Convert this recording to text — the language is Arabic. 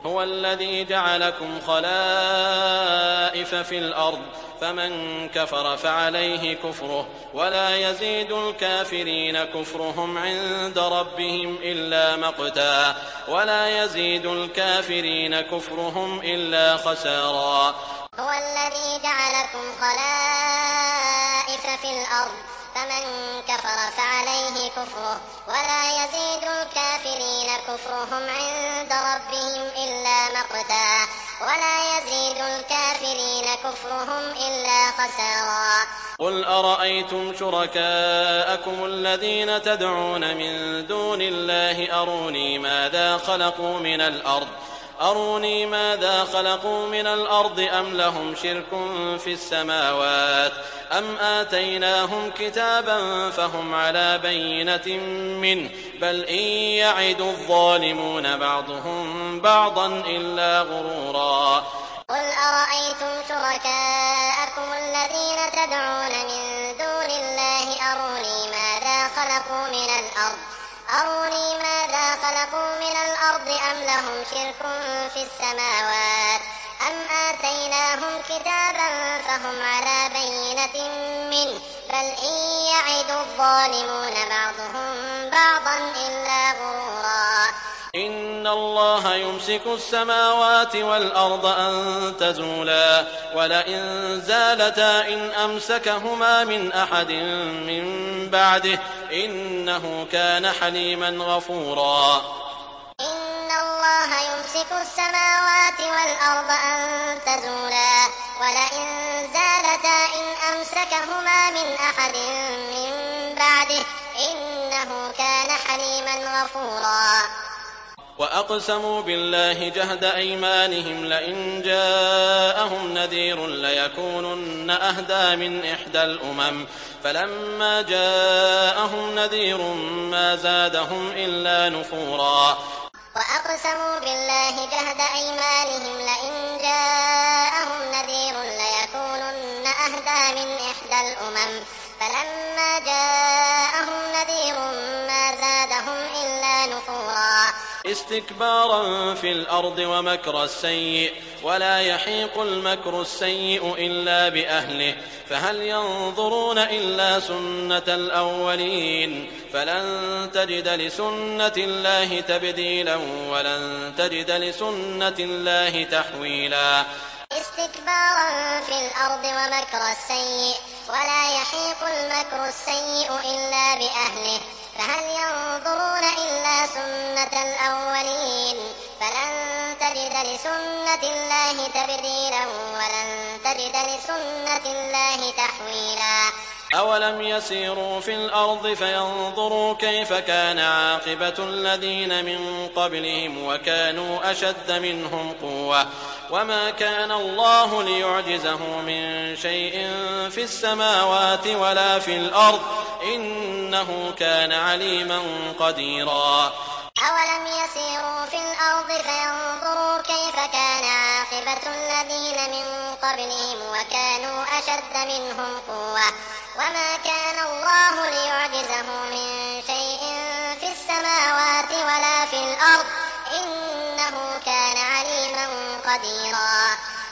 هو الذي جعلكم خلائف في الأرض فمن كفر فعليه كفره ولا يزيد الكافرين كفرهم عند ربهم إلا مقتا ولا يزيد الكافرين كفرهم إلا خسارا. هو الذي جعلكم خلائف في الأرض فمن كفر فعليه كفره ولا يزيد الكافرين كفرهم عند ربهم إلا مقتا ولا يزيد الكافرين كفرهم إلا خسارا. قل أرأيتم شركاءكم الذين تدعون من دون الله أروني ماذا خلقوا من الأرض أم لهم شرك في السماوات أم آتيناهم كتابا فهم على بينة منه بل إن يعد الظالمون بعضهم بعضا إلا غرورا. قل أرأيتم شركاءكم الذين تدعون من دون الله أروني ماذا خلقوا من الأرض أم لهم شرك في السماوات أم آتيناهم كتابا فهم على بينة منه بل إن يعد الظالمون بعضهم بعضا إلا غرورا. إن الله يمسك السماوات والأرض أن تزولا ولئن زالتا إن أمسكهما من أحد من بعده إنه كان حليما غفورا. إن الله يمسك السماوات والأرض أن تزولا ولئن زالتا إن أمسكهما من أحد من بعده إنه كان حليما غفورا. وأقسموا بالله جهد أيمانهم لئن جاءهم نذير ليكونن أهدى من إحدى الأمم فلما جاءهم نذير ما زادهم إلا نفورا. وأقسموا بالله جهد أيمانهم لئن جاءهم نذير ليكونن أهدى من إحدى الأمم فلما جاءهم نذير ما زادهم إلا نفورا. استكبارا في الأرض ومكر السيء ولا يحيق المكر السيء إلا بأهله فهل ينظرون إلا سنة الأولين فلن تجد لسنة الله تبديلا ولن تجد لسنة الله تحويلا. استكبارا في الأرض ومكر السيء ولا يحيق المكر السيء إلا بأهله فهل ينظرون إلا سنة الأولين فلن تجد لسنة الله تبديلا ولن تجد لسنة الله تحويلا. أولم يسيروا في الأرض فينظروا كيف كان عاقبة الذين من قبلهم وكانوا أشد منهم قوة وما كان الله ليعجزه من شيء في السماوات ولا في الأرض إنه كان عليما قديرا. أولم يسيروا في الأرض فينظروا كيف كان عاقبة الذين من قبلهم وكانوا أشد منهم قوة وما كان الله ليعجزه من شيء في السماوات ولا في الأرض إنه كان عليما قديرا.